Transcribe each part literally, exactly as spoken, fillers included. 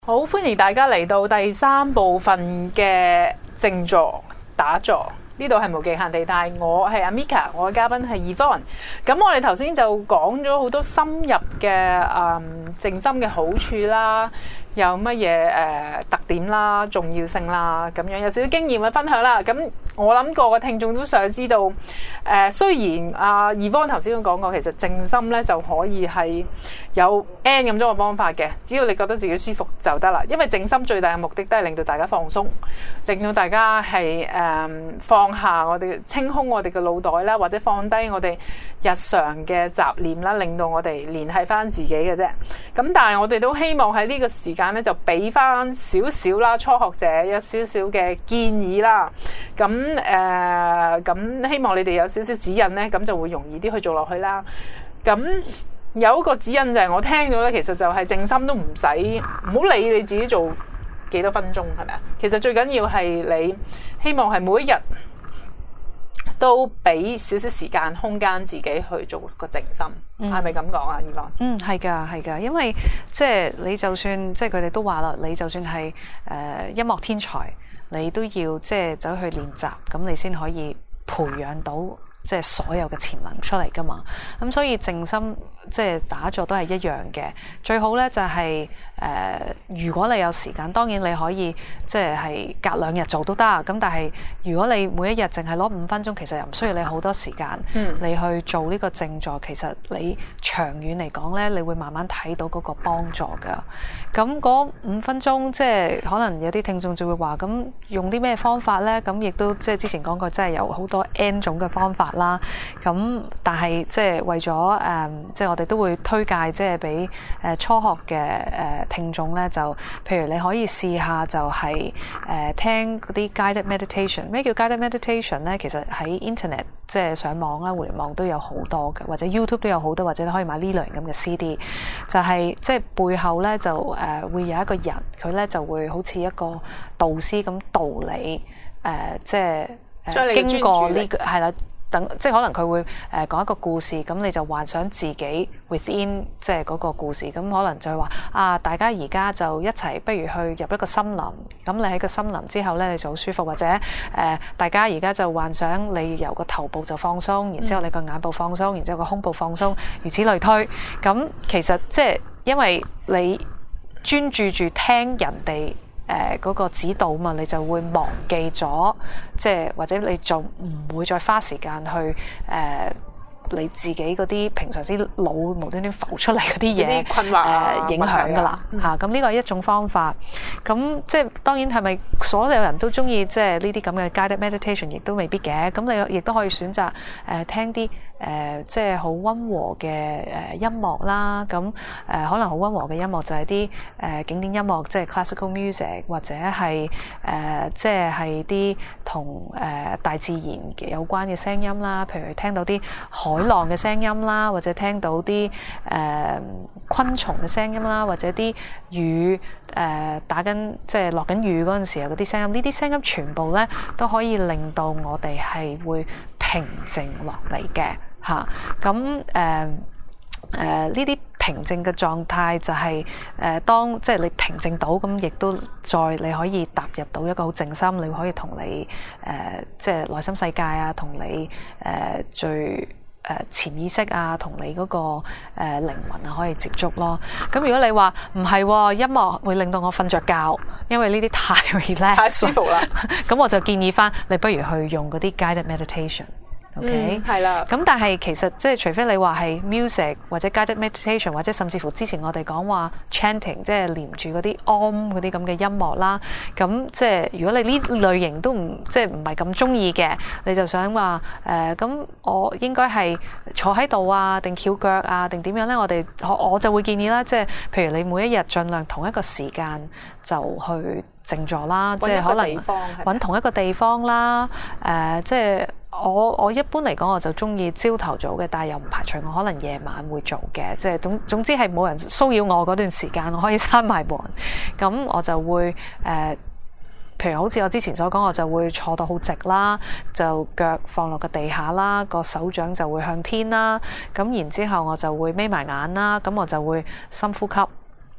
好，歡迎大家嚟到第三部分嘅靜坐打坐。呢度係無極限地帶，我係阿 Mika， 我嘅嘉賓係 Yvonne。咁我哋頭先就講咗好多深入嘅誒靜心嘅好處啦，有乜嘢誒特點啦、重要性啦，咁樣有少少經驗嘅分享啦。咁我諗個個聽眾都想知道，誒、呃、雖然阿 Yvonne 頭先都講過，其實靜心咧就可以係有 N 咁多個方法嘅，只要你覺得自己舒服就得啦。因為靜心最大嘅目的都係令到大家放鬆，令到大家係誒、呃、放下我哋清空我哋嘅腦袋啦，或者放低我哋日常嘅雜念啦，令到我哋聯繫翻自己嘅啫。咁但係我哋都希望喺呢個時間咧，就俾翻少少啦，初學者有少少嘅建議啦。咁誒咁希望你哋有少少指引咧，咁就會容易啲去做落去啦。咁有一個指引就係我聽到咧，其實就係靜心都唔使唔好理你自己做幾多分鐘，係咪啊？其實最緊要係你希望係每一日都俾少少時間空間自己去做個靜心，係咪咁講啊？Yvonne？ 嗯，係㗎，係㗎，因為即係你就算即係佢哋都話啦，你就算係誒、呃、音樂天才，你都要即係走去練習，咁你先可以培養到即係所有嘅潛能出嚟㗎嘛。咁所以靜心即係打坐都係一樣嘅，最好咧就係、是、誒、呃，如果你有時間，當然你可以即係係隔兩日做都得。咁但係如果你每一日淨係攞五分鐘，其實又唔需要你好多時間，嗯、你去做呢個靜坐，其實你長遠嚟講咧，你會慢慢睇到嗰個幫助㗎。咁嗰五分鐘即係可能有啲聽眾就會話，咁用啲咩方法咧？咁亦都即係之前講過，真係有好多 N 種嘅方法啦。咁但係即係為咗誒、呃，即係我哋都會推介，即係俾誒初學嘅誒聽眾咧，就譬如你可以試下就係、是、誒、呃、聽嗰啲 guided meditation。咩叫 guided meditation 咧？其實喺 internet 即係上網啦、互聯網都有好多嘅，或者 YouTube 都有好多，或者你可以買呢類型咁嘅 C D。就係即係背後咧就誒、呃、會有一個人，佢咧就會好似一個導師咁導你誒、呃，即係誒經過呢、這個係啦。等即係可能佢會誒講一個故事，咁你就幻想自己 within 即係嗰個故事，咁可能就係話啊，大家而家就一齊，不如去入一個森林，咁你喺個森林之後咧，你就好舒服，或者誒、呃、大家而家就幻想你由個頭部就放鬆，然之後你個眼部放鬆，然之後個胸部放鬆，如此類推。咁其實即係因為你專注住聽人哋誒嗰、呃那個指導嘛，你就會忘記咗，即係或者你就唔會再花時間去誒、呃、你自己嗰啲平常之腦無端端浮出嚟嗰啲嘢困惑、 呃、影響㗎啦嚇。咁呢個係一種方法。咁即係當然係咪所有人都中意即係呢啲咁嘅 guided meditation， 亦都未必嘅。咁你亦都可以選擇誒、呃、聽啲。誒、呃、即係好溫和嘅誒音樂啦，咁誒、呃、可能好溫和嘅音樂就係啲誒經典音樂，即係 classical music， 或者係誒、呃、即係係啲同誒大自然嘅有關嘅聲音啦，譬如聽到啲海浪嘅聲音啦，或者聽到啲誒、呃、昆蟲嘅聲音啦，或者啲雨誒、呃、打緊即係落緊雨嗰陣時候嗰啲聲音，呢啲聲音全部咧都可以令到我哋係會平靜落嚟嘅。嚇，咁誒誒呢啲平靜嘅狀態就係、是、誒、呃、當即係你平靜到，咁亦都再你可以踏入到一個好靜心，你可以同你誒、呃、即係內心世界啊，同你誒、呃、最誒、呃、潛意識啊，同你嗰、那個誒、呃、靈魂啊可以接觸咯。咁如果你話唔係音樂會令到我瞓着覺，因為呢啲太 relax 太舒服啦， 咁我就建議翻你不如去用嗰啲 guided meditation。OK， 係啦。 咁但係其實即係除非你話係 music 或者 guided meditation， 或者甚至乎之前我哋講話 chanting， 即係連住嗰啲 om 嗰啲咁嘅音樂啦。咁即係如果你呢類型都唔即係唔係咁中意嘅，你就想話誒咁我應該係坐喺度啊，定翹腳啊，定點樣咧？我哋我我就會建議啦，即係譬如你每一日盡量同一個時間就去靜坐啦，即係可能揾同一個地方啦。誒、呃，即係。我我一般嚟講我就中意朝頭早嘅，但係又唔排除我可能夜晚會做嘅，即係總總之係冇人騷擾我嗰段時間，我可以閂埋門，咁我就會誒、呃，譬如好似我之前所講，我就會坐到好直啦，就腳放落個地下啦，個手掌就會向天啦，咁然之後我就會眯埋眼啦，咁我就會深呼吸。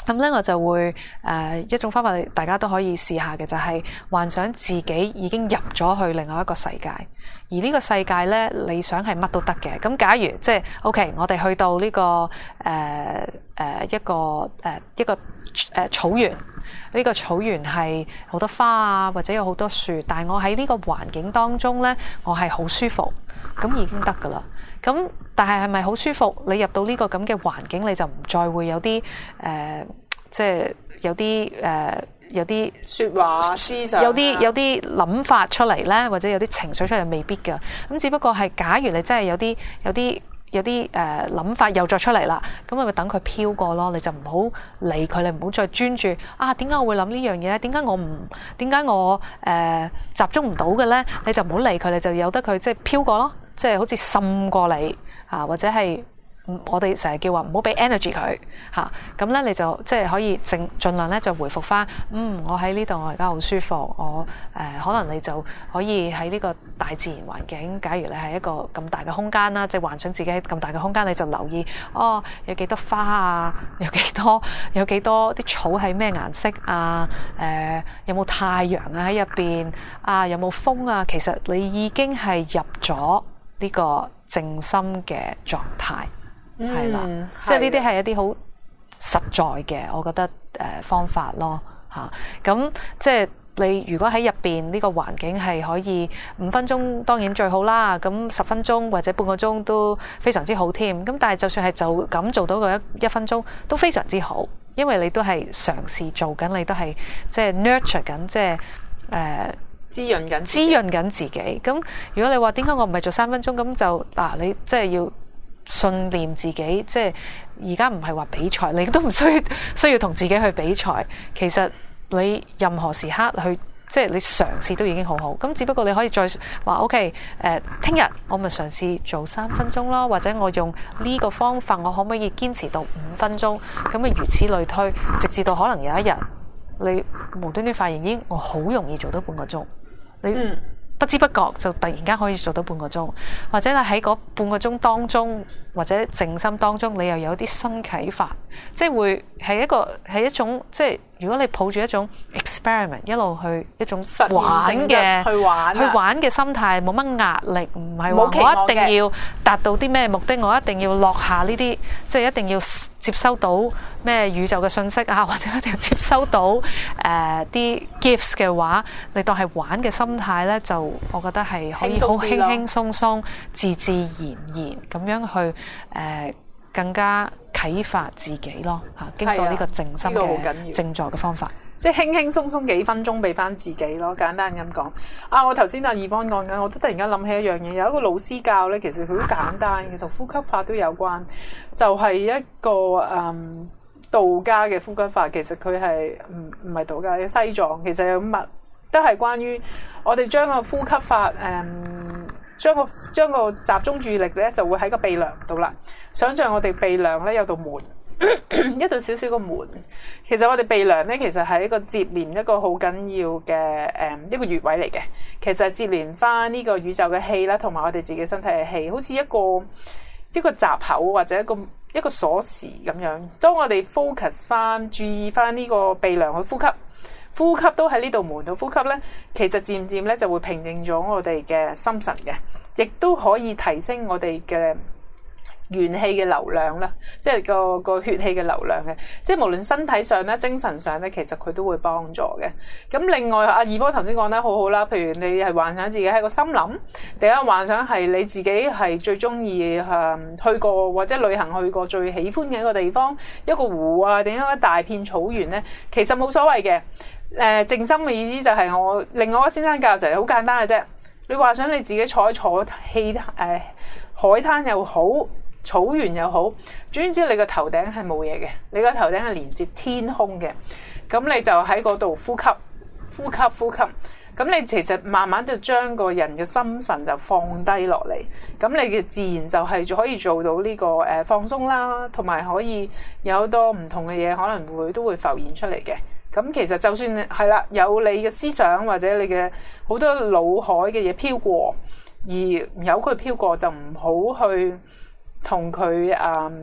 咁咧我就會誒、呃、一種方法，大家都可以試下嘅，就係、是、幻想自己已經入咗去另外一個世界，而呢個世界咧，你想係乜都得嘅。咁假如即係 OK，我哋去到呢、這個誒誒、呃呃、一個誒、呃、一個誒、呃、草原，呢、這個草原係好多花啊，或者有好多樹，但係我喺呢個環境當中咧，我係好舒服，咁已經得㗎喇。咁但係係咪好舒服？你入到呢個咁嘅環境，你就唔再會有啲誒、呃，即係有啲誒、呃，有啲説話思想， 有啲有啲諗法出嚟咧，或者有啲情緒出嚟，未必㗎。咁只不過係假如你真係有啲有啲有啲誒諗法又再出嚟啦，咁你咪等佢飄過咯。你就唔好理佢，你唔好再專注啊。點解我會諗呢樣嘢咧？點解我唔點解我誒、呃、集中唔到嘅咧？你就唔好理佢，你就由得佢即係飄過咯。即係好似滲過你嚇，或者係我哋成日叫話唔好俾 energy 佢嚇，咁咧你就即係可以盡盡量咧就回復翻，嗯，我喺呢度我而家好舒服，我誒、呃、可能你就可以喺呢個大自然環境，假如你係一個咁大嘅空間啦，即係幻想自己喺咁大嘅空間，你就留意哦，有幾多花啊，有幾多有幾多啲草係咩顏色啊，誒、呃、有冇太陽啊喺入邊啊，有冇風啊，其實你已經係入咗呢個靜心嘅狀態，係啦、嗯，即係呢啲係一啲好實在嘅，我覺得誒、呃、方法咯嚇。咁、啊、即係你如果喺入邊呢個環境係可以五分鐘，當然最好啦。咁十分鐘或者半個鐘都非常之好添。咁但係就算係就咁做到個一一分鐘都非常之好，因為你都係嘗試做緊，你都係即係 nurture 緊，即係誒。呃滋潤緊滋潤緊自己。咁如果你話點解我唔係做三分鐘，咁就嗱、啊、你即係要訓練自己，即係而家唔係話比賽，你都唔需要需要同自己去比賽。其實你任何時刻去即係你嘗試都已經好好。咁只不過你可以再話 OK，誒聽日我咪嘗試做三分鐘咯，或者我用呢個方法，我可唔可以堅持到五分鐘？咁啊如此類推，直至到可能有一日你無端端發現，咦我好容易做到半個鐘。你不知不覺就突然間可以做到半個鐘，或者你喺嗰半個鐘當中，或者靜心當中，你又有啲新啟發，即係會係一個係一種即係如果你抱住一種 experiment 一路去一種玩嘅去玩去玩嘅心態，冇乜壓力，唔係話我一定要達到啲咩目的，我一定要落下呢啲，即係一定要接收到咩宇宙嘅信息啊，或者一定要接收到誒啲、呃、gifts 嘅話，你當係玩嘅心態咧，就我覺得係可以好輕輕鬆鬆、自自然然咁樣去誒、呃、更加啟發自己咯嚇，經過呢個靜心嘅靜坐嘅方法， 即係輕輕鬆鬆幾分鐘俾翻自己咯。簡單咁講啊，我頭先阿Yvonne講緊，我都突然間諗起一樣嘢，有一個老師教咧，其實佢好簡單嘅，同呼吸法都有關，就係、是、一個誒、嗯、道家嘅呼吸法。其實佢係唔唔係道家嘅西藏，其實有乜都係關於我哋將個呼吸法誒。嗯將個將個集中注意力咧，就會喺個鼻梁度啦。想像我哋鼻梁咧有道門，一道少少個門。其實我哋鼻梁咧，其實係一個接連一個好緊要嘅誒一個穴位嚟嘅。其實係接連翻呢個宇宙嘅氣啦，同埋我哋自己身體嘅氣，好似一個一個閘口或者一個一個鎖匙咁樣。當我哋 focus 翻，注意翻呢個鼻梁去呼吸。呼吸都喺呢度門度呼吸咧，其實漸漸咧就會平靜咗我哋嘅心神嘅，亦都可以提升我哋嘅元氣嘅流量啦，即係個個血氣嘅流量嘅，即係無論身體上咧、精神上咧，其實佢都會幫助嘅。咁另外阿Yvonne頭先講得好好啦，譬如你係幻想自己喺個森林，第一幻想係你自己係最中意誒去過或者旅行去過最喜歡嘅一個地方，一個湖啊，定一大片草原咧，其實冇所謂嘅。誒、呃、靜心嘅意思就係我另外一個先生教就係好簡單嘅啫。你話想你自己坐喺坐氣誒海灘又好，草原又好，總之你個頭頂係冇嘢嘅，你個頭頂係連接天空嘅，咁你就喺嗰度呼吸呼吸呼吸，咁你其實慢慢就將個人嘅心神就放低落嚟，咁你嘅自然就係可以做到呢個誒放鬆啦，同埋可以有好多唔同嘅嘢可能會都會浮現出嚟嘅。咁其實就算係啦，有你嘅思想或者你嘅好多腦海嘅嘢飄過，而由佢飄過就唔好去同佢誒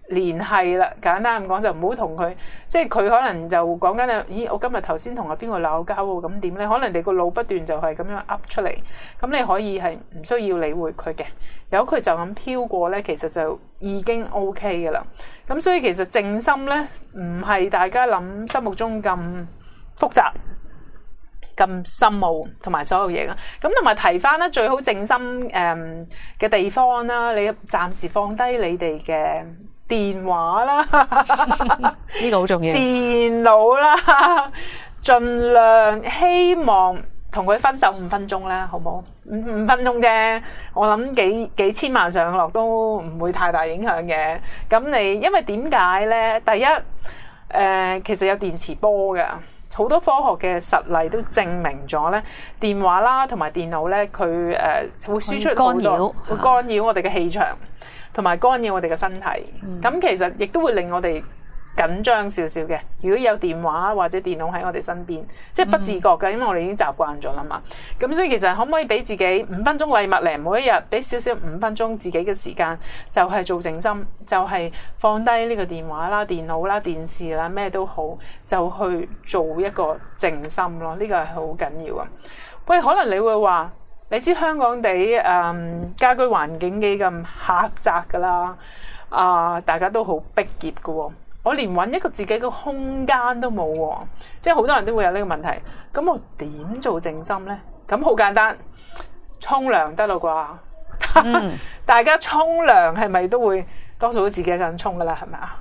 聯繫啦，簡單咁講就唔好同佢，即係佢可能就講緊啊，咦，我今日頭先同阿邊個鬧交喎，咁點咧？可能你個腦不斷就係咁樣噏出嚟，咁你可以係唔需要理會佢嘅，由佢就咁飄過咧，其實就已經 OK 嘅啦。咁所以其實靜心咧，唔係大家諗心目中咁複雜、咁深奧同埋所有嘢啊。咁同埋提翻咧，最好靜心誒嘅地方啦，你暫時放低你哋嘅電話啦， 呢個好重要。 電腦啦，盡量希望同佢分手五分鐘啦，好唔好？五五分鐘啫，我諗幾幾千萬上落都唔會太大影響嘅。咁你因為點解咧？第一，誒、呃，其實有電磁波嘅，好多科學嘅實例都證明咗咧，電話啦同埋電腦咧，佢誒、呃、會輸出好多， 干擾會干擾我哋嘅氣場。同埋干擾我哋嘅身體，咁、嗯、其實亦都會令我哋緊張少少嘅。如果有電話或者電腦喺我哋身邊，即係不自覺嘅，因為我哋已經習慣咗啦嘛。咁所以其實可唔可以俾自己五分鐘禮物嚟，每一日俾少少五分鐘自己嘅時間，就係做靜心，就係放低呢個電話啦、電腦啦、電視啦，咩都好，就去做一個靜心咯。呢個係好緊要啊！喂，可能你會話，你知香港地誒、嗯、家居環境幾咁狹窄噶啦，啊、呃、大家都好逼傑噶喎，我連揾一個自己嘅空間都冇喎，即係好多人都會有呢個問題。咁我點做靜心呢？咁好簡單，沖涼得啦啩？嗯、大家沖涼係咪都會多數都自己一個人沖噶啦？係咪啊？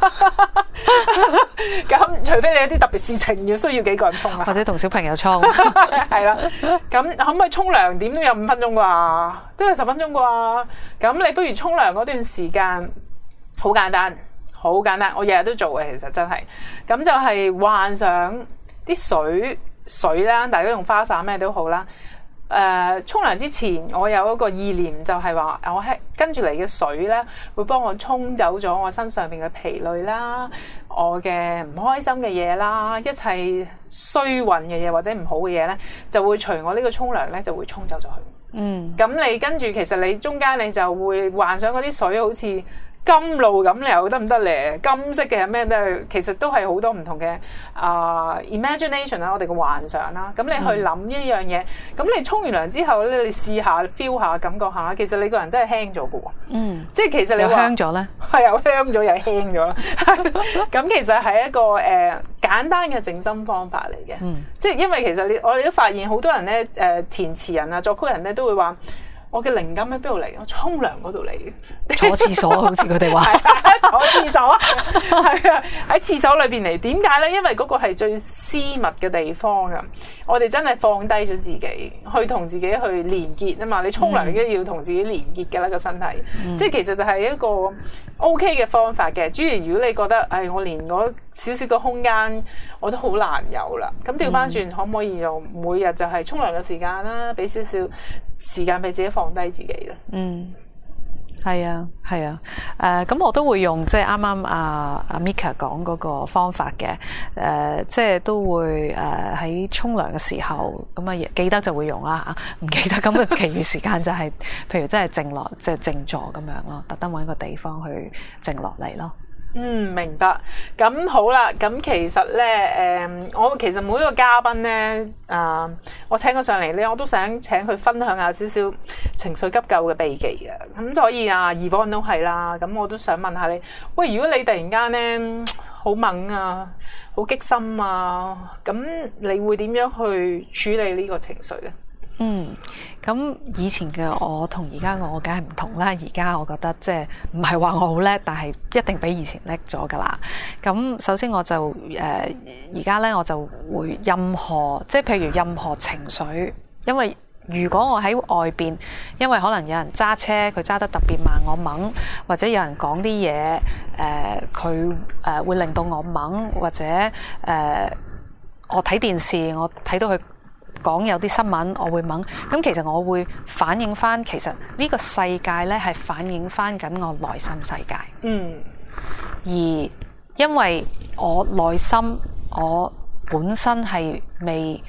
咁除非你有啲特別事情要需要幾個人沖啊， 或者同小朋友沖， 係啦。咁可唔可以沖涼？點都有五分鐘啩，都有十分鐘啩。咁你不如沖涼嗰段時間，好簡單，好簡單。我日日都做嘅，其實真係。咁就係幻想啲水水啦，大家用花灑咩都好啦。誒沖涼之前，我有一個意念，就係話我係跟住嚟嘅水咧，會幫我沖走咗我身上邊嘅疲累啦，我嘅唔開心嘅嘢啦，一切衰運嘅嘢或者唔好嘅嘢咧，就會隨我呢個沖涼咧就會沖走咗佢。嗯，咁你跟住其實你中間你就會幻想嗰啲水好似金露咁，你又得唔得咧？金色嘅咩都係，其實都係好多唔同嘅啊、uh, imagination 啦，我哋嘅幻想啦。咁你去諗一樣嘢，咁、嗯、你沖完涼之後咧，你試下 feel 下，感覺下，其實你個人真係輕咗嘅喎。嗯，即係其實你話香咗咧， 係又香咗又輕咗啦。咁其實係一個誒、呃、簡單嘅靜心方法嚟嘅。嗯，即係因為其實你我哋都發現好多人咧，誒、呃、填詞人啊、作曲人咧都會話。我嘅靈感喺邊度嚟？我沖涼嗰度嚟嘅， 坐廁所好似佢哋話， 坐廁所係啊，喺廁所裏邊嚟。點解咧？因為嗰個係最私密嘅地方啊！我哋真係放低咗自己，去同自己去連結啊嘛！你沖涼已經要同自己連結嘅啦個身體，嗯、即係其實就係一個 OK 嘅方法嘅。主要如果你覺得，誒、哎，我連嗰少少嘅空間我都好難有啦，咁調翻轉可唔可以用每日就係沖涼嘅時間啦，俾少少時間俾自己放低自己啦。嗯， 係啊，係啊，誒、呃，咁我都會用即係啱啱阿阿 Mika 講嗰個方法嘅，誒、呃，即係都會誒喺沖涼嘅時候，咁啊記得就會用啦嚇，唔記得咁啊，其餘時間就係、是、譬如真係靜落，即係靜坐咁樣咯，特登揾個地方去靜落嚟咯。 嗯，明白。咁好啦，咁其實咧，誒、呃，我其實每一個嘉賓咧，啊、呃，我請佢上嚟咧，我都想請佢分享下少少情緒急救嘅秘技嘅。咁所以啊，Yvonne都係啦。咁我都想問下你，喂，如果你突然間咧好猛啊，好激心啊，咁你會點樣去處理呢個情緒咧？ 嗯，咁以前嘅我同而家我梗係唔同啦。而家我覺得即係唔係話我好叻，但係一定比以前叻咗噶啦。咁首先我就誒而家咧我就會任何即係譬如任何情緒，因為如果我喺外邊，因為可能有人揸車佢揸得特別慢，我懵，或者有人講啲嘢誒佢誒會令到我懵，或者誒、呃、我睇電視我睇到佢講有啲新聞我會懵，咁其實我會反映翻，其實呢個世界咧係反映翻緊我內心世界。嗯，而因為我內心我本身係未誒、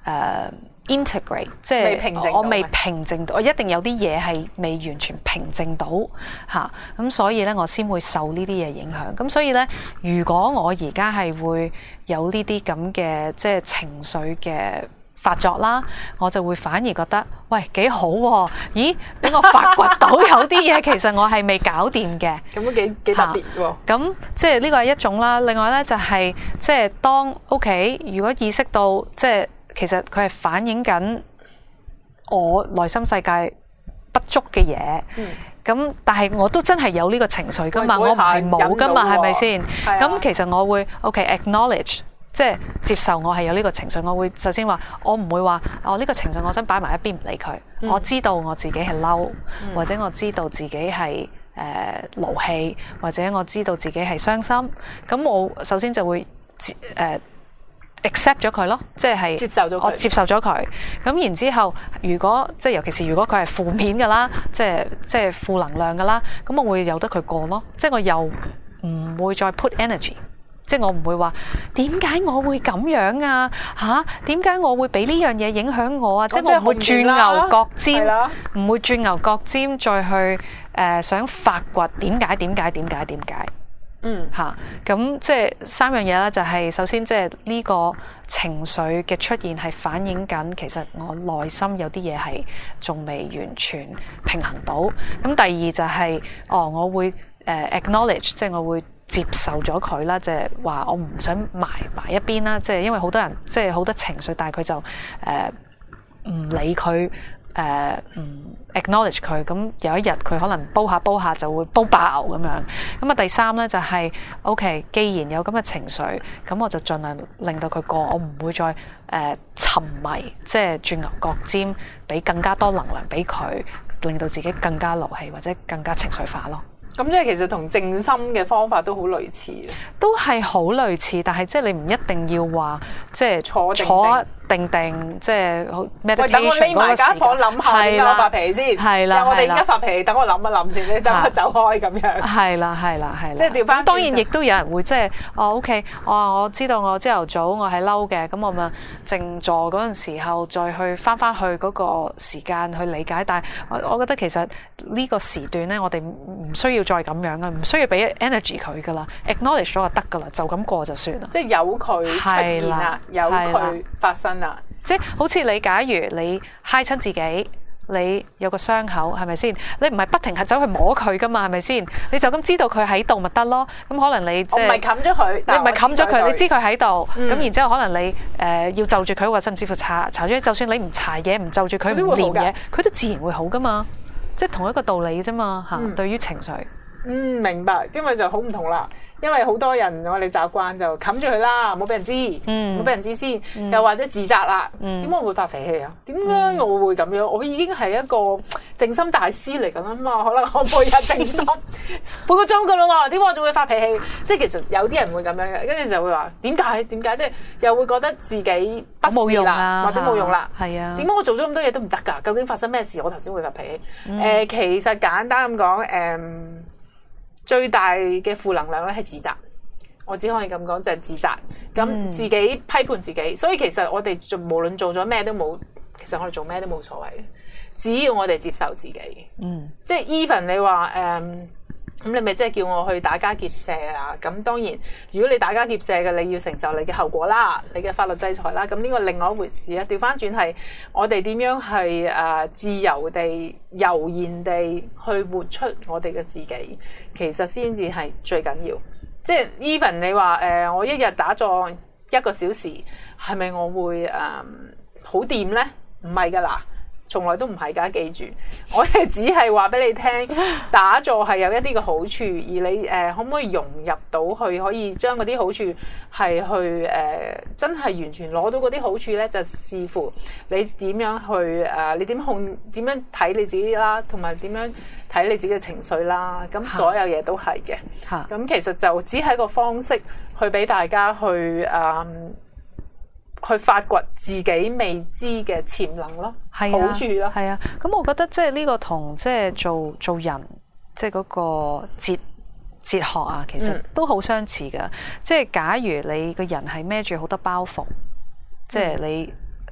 誒 integrate， 即係我未平靜到，我一定有啲嘢係未完全平靜到嚇，咁所以咧我先會受呢啲嘢影響。咁所以咧，如果我而家係會有呢啲咁嘅即係情緒嘅發作啦，我就會反而覺得喂幾好喎！咦，俾我發掘到有啲嘢其實我係未搞掂嘅， 咁都幾幾特別喎。 咁即係呢個係一種啦。另外咧就係即係當 OK， 如果意識到即係其實佢係反映緊我內心世界不足嘅嘢。嗯。咁但係我都真係有呢個情緒噶嘛，我唔係冇噶嘛，係咪先？咁其實我會 OK acknowledge。即係接受我係有呢個情緒，我會首先話我唔會話哦呢個情緒我想擺埋一邊唔理佢。嗯、我知道我自己係嬲，嗯、或者我知道自己係誒勞氣，或者我知道自己係傷心。咁我首先就會誒、呃、accept 咗佢咯，即係接受咗佢，我接受咗佢。咁然之後，如果即係尤其是如果佢係負面㗎啦，即係即係負能量㗎啦，咁我會由得佢過咯。即係我又唔會再 put energy。即係我唔會話點解我會咁樣啊嚇？點解我會俾呢樣嘢影響我啊？即係我唔會轉牛角尖，唔會轉牛角尖再去誒、呃、想發掘點解點解點解點解嗯嚇咁即係三樣嘢啦，就係首先即係呢個情緒嘅出現係反映緊其實我內心有啲嘢係仲未完全平衡到。咁第二就係、是、哦，我會誒、呃、acknowledge， 即係我會。接受咗佢啦，即係話我唔想埋埋一邊啦，即係因為好多人即係好多情緒，但係佢就誒唔、呃、理佢誒唔 acknowledge 佢，咁有一日佢可能煲下煲下就會煲爆咁樣。咁啊第三咧就係、是、OK， 既然有咁嘅情緒，咁我就盡量令到佢過，我唔會再誒、呃、沉迷，即係轉牛角尖，俾更加多能量俾佢，令到自己更加勞氣或者更加情緒化咯。 咁即係其實同靜心嘅方法都好類似， 都係好類似，但係即係你唔一定要話即係坐定定坐定定，即係 meditation 等我匿埋間房諗下點解我發脾氣先， 係啦， 我哋而家發脾氣，等我諗一諗先，你等我走開咁樣。 係啦，係啦，係啦。 即係調翻。 當然亦都有人會即係哦 OK， 我我知道我朝頭早我係嬲嘅，咁我咪靜坐嗰陣時候再去翻翻去嗰個時間去理解。但係我我覺得其實呢個時段咧，我哋唔需要再咁樣嘅，唔需要俾 energy 佢噶啦 ，acknowledge 咗就得噶啦，就咁過就算啦。 即係有佢出現啦，有佢發生啦。 即係好似你，假如你揩親自己，你有個傷口，係咪先？你唔係不停係走去摸佢噶嘛，係咪先？你就咁知道佢喺度咪得咯。咁可能你即係唔係冚咗佢， 你唔係冚咗佢，你知佢喺度。咁、嗯、然之後可能你誒、呃、要就住佢，或者甚至乎搽搽咗，就算你唔搽嘢，唔就住佢，唔黏嘢，佢都自然會好噶嘛。即係同一個道理啫嘛嚇。嗯、對於情緒， 嗯，明白，因為就好唔同啦。因為好多人我哋習慣就冚住佢啦，冇俾人知，冇俾、嗯、人知先，嗯、又或者自責啦。點解、嗯、我會發脾氣啊？點解我會咁樣？我已經係一個靜心大師嚟㗎啦嘛，可能我背下靜心半個鐘㗎啦喎，點解我仲會發脾氣？即係其實有啲人會咁樣嘅，跟住就會話點解？點解？即係又會覺得自己不冇用啦， 或者冇用啦。 係啊， 點解我做咗咁多嘢都唔得㗎？究竟發生咩事？我頭先會發脾氣。誒、嗯呃，其實簡單咁講，誒、嗯。最大嘅負能量咧係自責，我只可以咁講就係、是、自責，咁自己批判自己，嗯、所以其實我哋做無論做咗咩都冇，其實我哋做咩都冇所謂，只要我哋接受自己，嗯，即係 even 你話誒，咁、嗯、你咪即係叫我去打家劫舍啊？咁當然，如果你打家劫舍嘅，你要承受你嘅後果啦，你嘅法律制裁啦，咁呢個另外一回事啊。調翻轉係我哋點樣係誒自由地、悠然地去活出我哋嘅自己。其實先至係最緊要，即係 even 你話誒、呃，我一日打坐一個小時，係咪我會誒、呃、好掂咧？唔係噶啦，從來都唔係噶。記住，我哋只係話俾你聽，打坐係有一啲嘅好處，而你誒、呃、可唔可以融入到去，可以將嗰啲好處係去誒、呃、真係完全攞到嗰啲好處咧，就視乎你點樣去誒、呃，你點控點樣睇你自己啦，同埋點樣睇你自己嘅情緒啦，咁所有嘢都係嘅。咁其實就只係一個方式去俾大家去誒、嗯、去發掘自己未知嘅潛能咯，好處咯。 係啊，咁我覺得即係呢個同即係做做人即係嗰個哲哲學啊，其實都好相似噶。即係、嗯、假如你個人係孭住好多包袱，即係、嗯、你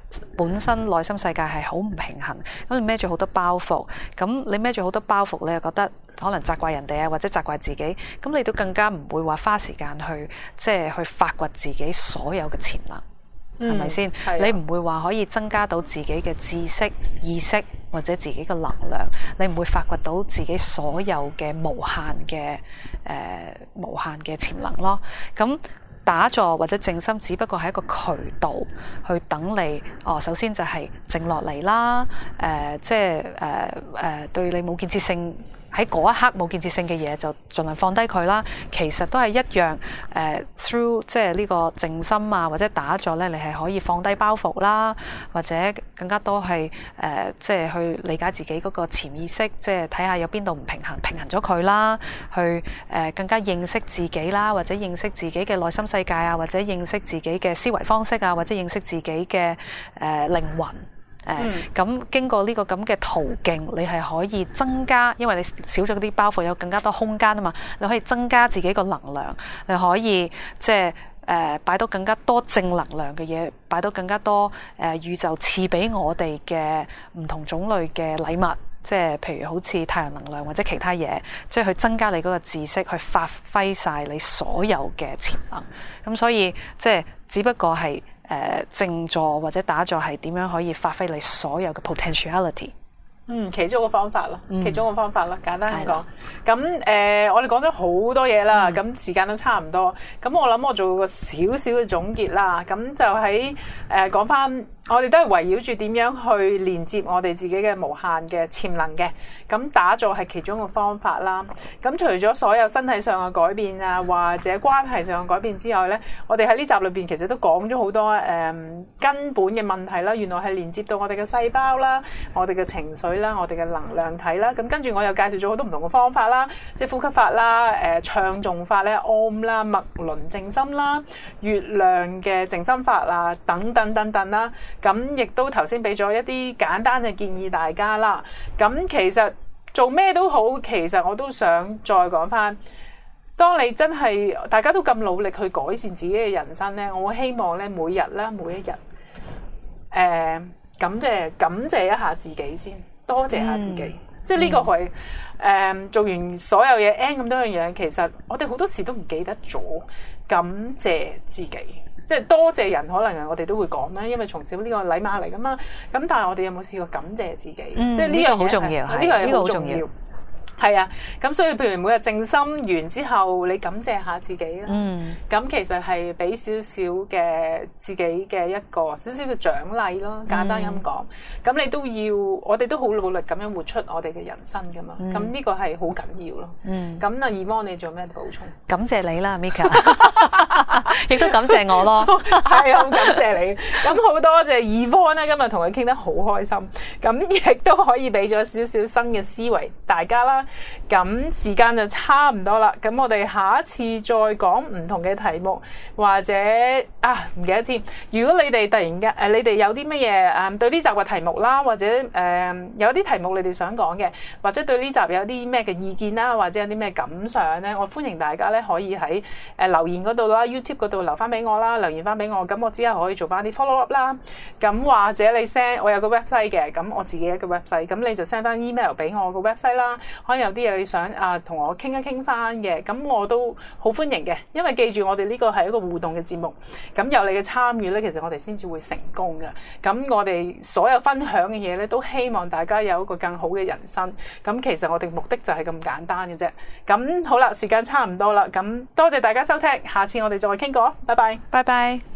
本身內心世界係好唔平衡，咁你孭住好多包袱，咁你孭住好多包袱，你又覺得可能責怪人哋啊，或者責怪自己，咁你都更加唔會話花時間去即係去發掘自己所有嘅潛能，係咪先？你唔會話可以增加到自己嘅知識、意識或者自己嘅能量，你唔會發掘到自己所有嘅無限嘅誒、呃、無限嘅潛能咯。咁打坐或者靜心只不過係一個渠道，去等你哦。首先就係靜落嚟啦，誒、呃，即係誒誒，對你冇建設性喺嗰一刻冇建設性嘅嘢就盡量放低佢啦。其實都係一樣誒、呃、，through 即係呢個靜心啊，或者打坐咧，你係可以放低包袱啦，或者更加多係誒、呃，即係去理解自己嗰個潛意識，即係睇下有邊度唔平衡，平衡咗佢啦，去誒、呃、更加認識自己啦，或者認識自己嘅內心世界啊，或者認識自己嘅思維方式啊，或者認識自己嘅誒、呃、靈魂。誒咁、嗯、經過呢個咁嘅途徑，你係可以增加，因為你少咗啲包袱，有更加多空間啊嘛，你可以增加自己個能量，你可以即係誒擺到更加多正能量嘅嘢，擺到更加多誒、呃、宇宙賜俾我哋嘅唔同種類嘅禮物，即係譬如好似太陽能量或者其他嘢，即係去增加你嗰個知識，去發揮晒你所有嘅潛能。咁所以即係只不過係。誒、呃、靜坐或者打坐係點樣可以發揮你所有嘅 potentiality？ 嗯，其中一個方法咯， 嗯、 其中一個方法咯，簡單咁講。咁誒、呃，我哋講咗好多嘢啦，咁、嗯、時間都差唔多。咁我諗我做個少少嘅總結啦。咁就喺誒講翻，我哋都係圍繞住點樣去連接我哋自己嘅無限嘅潛能嘅。咁打坐係其中一個方法啦。咁除咗所有身體上嘅改變啊，或者關係上嘅改變之外咧，我哋喺呢集裏邊其實都講咗好多誒、呃、根本嘅問題啦。原來係連接到我哋嘅細胞啦，我哋嘅情緒啦，我哋嘅能量體啦。咁跟住我又介紹咗好多唔同嘅方法啦，即係呼吸法啦、誒唱誦法咧、Om 啦、脈輪靜心啦、月亮嘅靜心法啊，等等等等啦。咁亦都頭先俾咗一啲簡單嘅建議大家啦。咁其實做咩都好，其實我都想再講翻，當你真係大家都咁努力去改善自己嘅人生咧，我希望咧每日咧每一日誒、呃、感謝感謝一下自己先，多謝下自己。嗯、即係呢個係誒、呃、做完所有嘢 N 咁多樣嘢，其實我哋好多時都唔記得咗感謝自己。即係多謝人，可能我哋都會講啦，因為從小呢個禮貌嚟噶嘛。咁但係我哋有冇試過感謝自己？嗯、即係呢樣好重要，呢個係好重要。係啊，咁所以譬如每日靜心完之後，你感謝下自己啦。嗯，咁其實係俾少少嘅自己嘅一個少少嘅獎勵咯，簡單咁講。咁、嗯、你都要，我哋都好努力咁樣活出我哋嘅人生噶嘛。咁呢、嗯、個係好緊要咯。嗯，咁啊，Yvonne你做咩補充？ 感謝你啦，Mika，亦都感謝我咯。 係啊，好感謝你。咁好多謝 Yvonne 咧，今日同佢傾得好開心。咁亦都可以俾咗少少新嘅思維大家啦。咁時間就差唔多啦，咁我哋下一次再講唔同嘅題目，或者啊唔記得添。如果你哋突然間誒、呃，你哋有啲乜嘢誒對呢集嘅題目啦，或者誒、呃、有啲題目你哋想講嘅，或者對呢集有啲咩嘅意見啦，或者有啲咩感想咧，我歡迎大家咧可以喺誒、呃、留言嗰度啦 ，YouTube 嗰度留翻俾我啦，留言翻俾我，咁我之後可以做翻啲 follow up 啦。咁或者你 send 我有個 website 嘅，咁我自己一個 website，咁你就 send 翻 email 俾我個 website 啦。可能有啲嘢你想啊同我傾一傾翻嘅，咁我都好歡迎嘅，因為記住我哋呢個係一個互動嘅節目，咁有你嘅參與呢，其實我哋先至會成功嘅。咁我哋所有分享嘅嘢呢，都希望大家有一個更好嘅人生。咁其實我哋目的就係咁簡單嘅啫。咁好啦，時間差唔多啦，咁多謝大家收聽，下次我哋再傾過，拜拜， 拜拜。